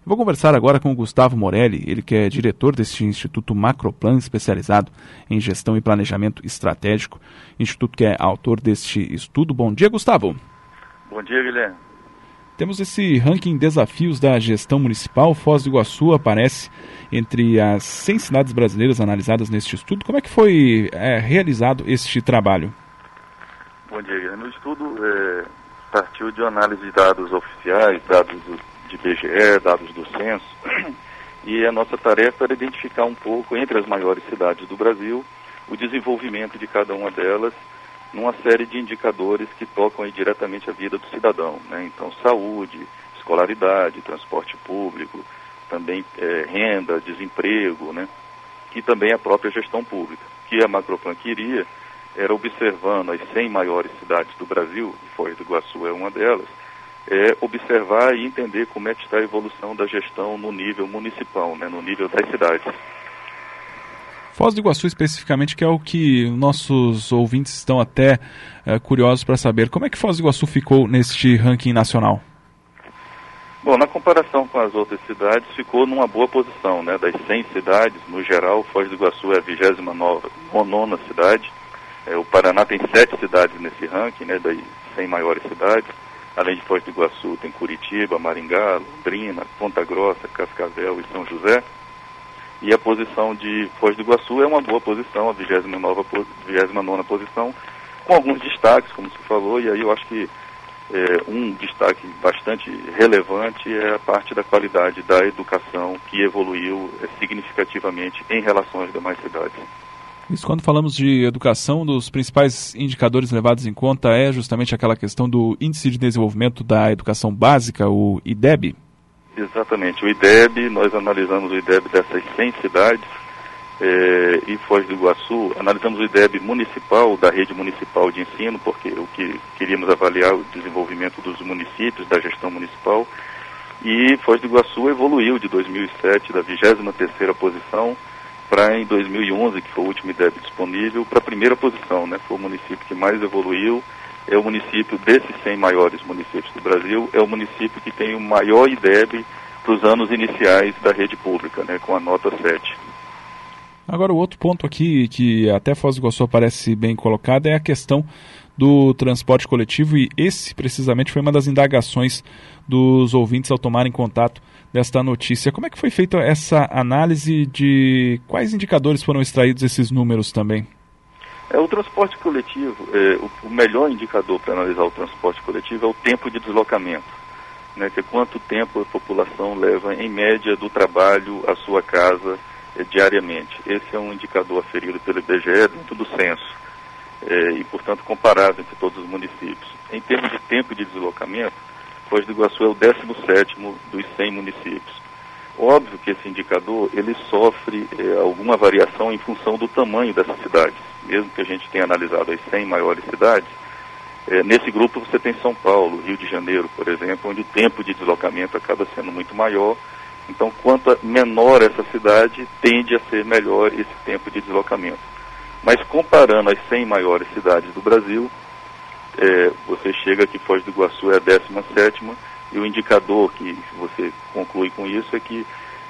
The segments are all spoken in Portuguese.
Vou conversar agora com o Gustavo Morelli, ele que é diretor deste Instituto Macroplan, especializado em gestão e planejamento estratégico, instituto que é autor deste estudo. Bom dia, Gustavo. Bom dia, Guilherme. Temos esse ranking Desafios da Gestão Municipal. Foz do Iguaçu aparece entre as 100 cidades brasileiras analisadas neste estudo. Como é que foi realizado este trabalho? Bom dia, Guilherme. O estudo partiu de análise de dados oficiais, dados de IBGE, dados do censo, e a nossa tarefa era identificar um pouco, entre as maiores cidades do Brasil, o desenvolvimento de cada uma delas numa série de indicadores que tocam aí diretamente a vida do cidadão, né? Então, saúde, escolaridade, transporte público, também renda, desemprego, né? E também a própria gestão pública. O que a Macroplan queria era, observando as 100 maiores cidades do Brasil, e Foz do Iguaçu é uma delas, observar e entender como é que está a evolução da gestão no nível municipal, né, no nível das cidades. Foz do Iguaçu especificamente, que é o que nossos ouvintes estão até curiosos para saber. Como é que Foz do Iguaçu ficou neste ranking nacional? Bom, na comparação com as outras cidades, ficou numa boa posição, né? Das 100 cidades, no geral, Foz do Iguaçu é a 29ª cidade. O Paraná tem 7 cidades nesse ranking, né, das 100 maiores cidades. Além de Foz do Iguaçu, tem Curitiba, Maringá, Londrina, Ponta Grossa, Cascavel e São José. E a posição de Foz do Iguaçu é uma boa posição, a 29ª posição, com alguns destaques, como você falou, e aí eu acho que um destaque bastante relevante é a parte da qualidade da educação, que evoluiu significativamente em relação às demais cidades. Isso, quando falamos de educação, um dos principais indicadores levados em conta é justamente aquela questão do Índice de Desenvolvimento da Educação Básica, o IDEB? Exatamente, o IDEB, nós analisamos o IDEB dessas 100 cidades e Foz do Iguaçu, analisamos o IDEB municipal, da rede municipal de ensino, porque o que queríamos avaliar o desenvolvimento dos municípios, da gestão municipal, e Foz do Iguaçu evoluiu de 2007, da 23ª posição, para em 2011, que foi o último IDEB disponível, para a primeira posição, né? Foi o município que mais evoluiu, é o município desses 100 maiores municípios do Brasil, é o município que tem o maior IDEB para os anos iniciais da rede pública, né? Com a nota 7. Agora, o outro ponto aqui, que até Foz do Iguaçu aparece bem colocado, é a questão do transporte coletivo, e esse precisamente foi uma das indagações dos ouvintes ao tomarem contato desta notícia. Como é que foi feita essa análise, de quais indicadores foram extraídos esses números também? O transporte coletivo, o melhor indicador para analisar o transporte coletivo é o tempo de deslocamento, né, que é quanto tempo a população leva em média do trabalho à sua casa diariamente. Esse é um indicador aferido pelo IBGE dentro do censo e, portanto, comparável entre todos os municípios. Em termos de tempo de deslocamento, Foz do Iguaçu é o 17º dos 100 municípios. Óbvio que esse indicador ele sofre alguma variação em função do tamanho dessas cidades. Mesmo que a gente tenha analisado as 100 maiores cidades, nesse grupo você tem São Paulo, Rio de Janeiro, por exemplo, onde o tempo de deslocamento acaba sendo muito maior. Então, quanto menor essa cidade, tende a ser melhor esse tempo de deslocamento. Mas comparando as 100 maiores cidades do Brasil, você chega que Foz do Iguaçu é a 17ª, e o indicador que você conclui com isso é que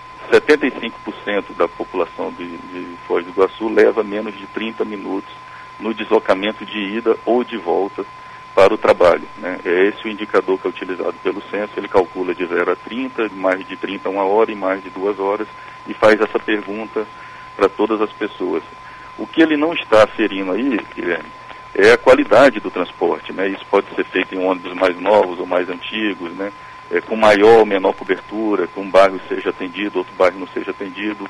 75% da população de Foz do Iguaçu leva menos de 30 minutos no deslocamento de ida ou de volta para o trabalho, né? É esse o indicador que é utilizado pelo censo. Ele calcula de 0 a 30, mais de 30 a 1 hora e mais de 2 horas, e faz essa pergunta para todas as pessoas. O que ele não está aferindo aí, Guilherme, é a qualidade do transporte, né? Isso pode ser feito em ônibus mais novos ou mais antigos, né? Com maior ou menor cobertura, que um bairro seja atendido, outro bairro não seja atendido.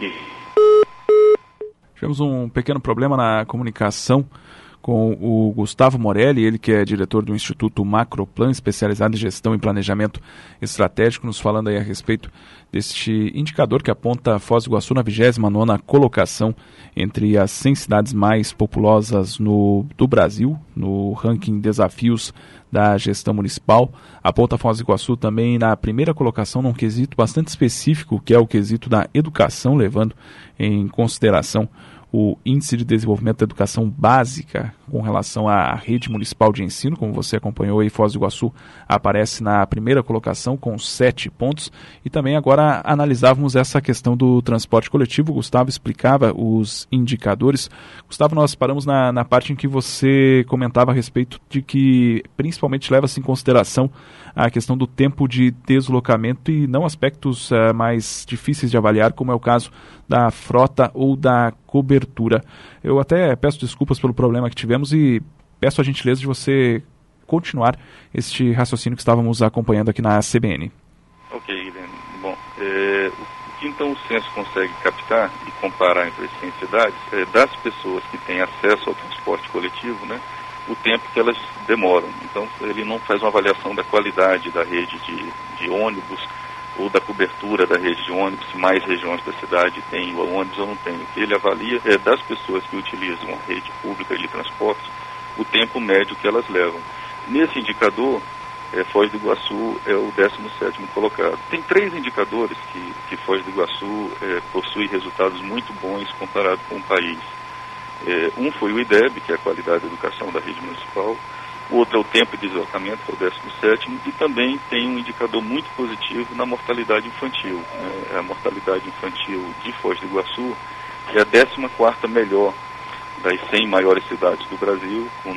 Tivemos um pequeno problema na comunicação com o Gustavo Morelli, ele que é diretor do Instituto Macroplan, especializado em gestão e planejamento estratégico, nos falando aí a respeito deste indicador que aponta Foz do Iguaçu na 29ª colocação entre as 100 cidades mais populosas do Brasil, no ranking Desafios da Gestão Municipal. Aponta Foz do Iguaçu também na primeira colocação num quesito bastante específico, que é o quesito da educação, levando em consideração o Índice de Desenvolvimento da Educação Básica com relação à rede municipal de ensino, como você acompanhou aí, Foz do Iguaçu aparece na primeira colocação com 7 pontos, e também agora analisávamos essa questão do transporte coletivo. O Gustavo explicava os indicadores. Gustavo, nós paramos na parte em que você comentava a respeito de que principalmente leva-se em consideração a questão do tempo de deslocamento e não aspectos mais difíceis de avaliar, como é o caso da frota ou da cobertura. Eu até peço desculpas pelo problema que tivemos e peço a gentileza de você continuar este raciocínio que estávamos acompanhando aqui na CBN. Ok, Guilherme. Bom, o que então o censo consegue captar e comparar entre as 100 cidades é das pessoas que têm acesso ao transporte coletivo, né, o tempo que elas demoram. Então, ele não faz uma avaliação da qualidade da rede de ônibus ou da cobertura da rede de ônibus, se mais regiões da cidade têm o ônibus ou não tem. O que ele avalia é das pessoas que utilizam a rede pública de transporte, o tempo médio que elas levam. Nesse indicador, Foz do Iguaçu é o 17º colocado. Tem 3 indicadores que Foz do Iguaçu possui resultados muito bons comparado com o país. Um foi o IDEB, que é a qualidade da educação da rede municipal. O outro é o tempo de deslocamento, que é o 17º, e também tem um indicador muito positivo na mortalidade infantil. A mortalidade infantil de Foz do Iguaçu é a 14ª melhor das 100 maiores cidades do Brasil, com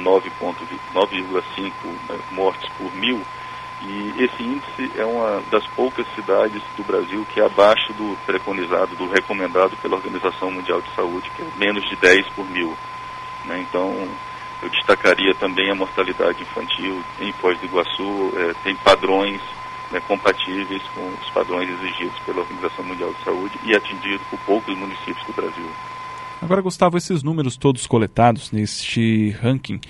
9,5 mortes por 1.000, e esse índice é uma das poucas cidades do Brasil que é abaixo do preconizado, do recomendado pela Organização Mundial de Saúde, que é menos de 10 por 1.000. Então, eu destacaria também a mortalidade infantil em Foz do Iguaçu, tem padrões compatíveis com os padrões exigidos pela Organização Mundial de Saúde e atingido por poucos municípios do Brasil. Agora, Gustavo, esses números todos coletados neste ranking,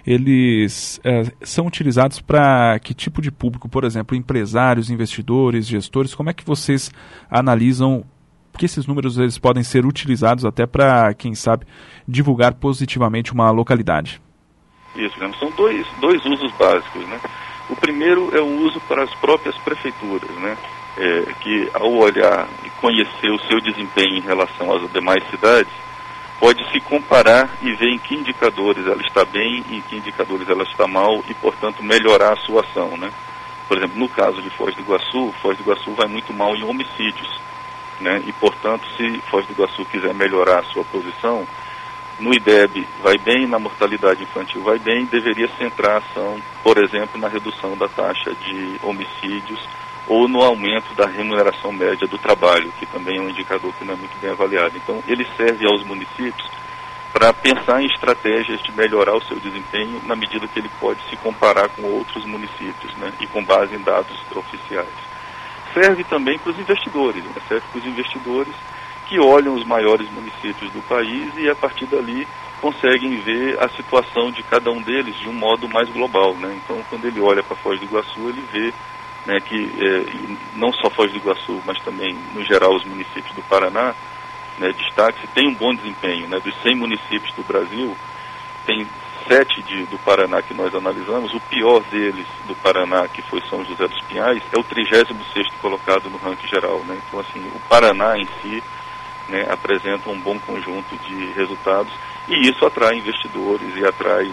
eles são utilizados para que tipo de público? Por exemplo, empresários, investidores, gestores, como é que vocês analisam que esses números eles podem ser utilizados até para, quem sabe, divulgar positivamente uma localidade? Isso, são dois usos básicos, né? O primeiro é o uso para as próprias prefeituras, né? Que ao olhar e conhecer o seu desempenho em relação às demais cidades, pode se comparar e ver em que indicadores ela está bem e em que indicadores ela está mal e, portanto, melhorar a sua ação, né? Por exemplo, no caso de Foz do Iguaçu vai muito mal em homicídios, né? E, portanto, se Foz do Iguaçu quiser melhorar a sua posição, no IDEB vai bem, na mortalidade infantil vai bem, deveria centrar a ação, por exemplo, na redução da taxa de homicídios ou no aumento da remuneração média do trabalho, que também é um indicador que não é muito bem avaliado. Então, ele serve aos municípios para pensar em estratégias de melhorar o seu desempenho na medida que ele pode se comparar com outros municípios, né, e com base em dados oficiais. Serve também para os investidores, né, serve para os investidores que olham os maiores municípios do país e, a partir dali, conseguem ver a situação de cada um deles de um modo mais global, né? Então, quando ele olha para Foz do Iguaçu, ele vê, né, que não só Foz do Iguaçu, mas também, no geral, os municípios do Paraná, né, destaque-se, tem um bom desempenho, né? Dos 100 municípios do Brasil, tem 7 do Paraná que nós analisamos. O pior deles, do Paraná, que foi São José dos Pinhais, é o 36º colocado no ranking geral, né? Então, assim, o Paraná em si, né, apresenta um bom conjunto de resultados e isso atrai investidores e atrai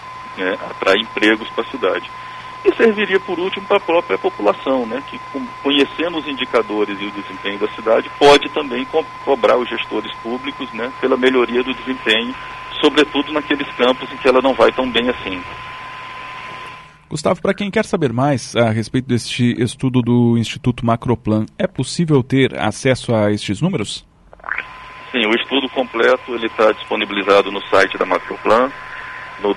empregos para a cidade. E serviria, por último, para a própria população, né, que, conhecendo os indicadores e o desempenho da cidade, pode também cobrar os gestores públicos, né, pela melhoria do desempenho, sobretudo naqueles campos em que ela não vai tão bem assim. Gustavo, para quem quer saber mais a respeito deste estudo do Instituto Macroplan, é possível ter acesso a estes números? Sim, o estudo completo está disponibilizado no site da Macroplan, no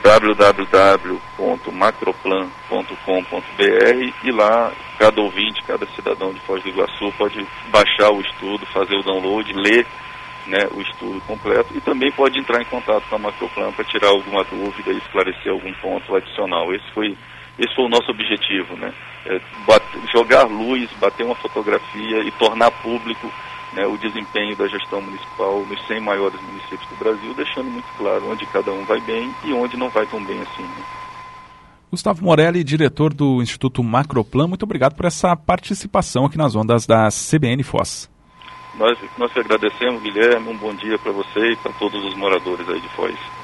www.macroplan.com.br, e lá cada ouvinte, cada cidadão de Foz do Iguaçu pode baixar o estudo, fazer o download, ler, né, o estudo completo, e também pode entrar em contato com a Macroplan para tirar alguma dúvida e esclarecer algum ponto adicional. Esse foi o nosso objetivo, né? Jogar luz, bater uma fotografia e tornar público, né, o desempenho da gestão municipal nos 100 maiores municípios do Brasil, deixando muito claro onde cada um vai bem e onde não vai tão bem assim, né? Gustavo Morelli, diretor do Instituto Macroplan, muito obrigado por essa participação aqui nas ondas da CBN Foz. Nós que agradecemos, Guilherme, um bom dia para você e para todos os moradores aí de Foz.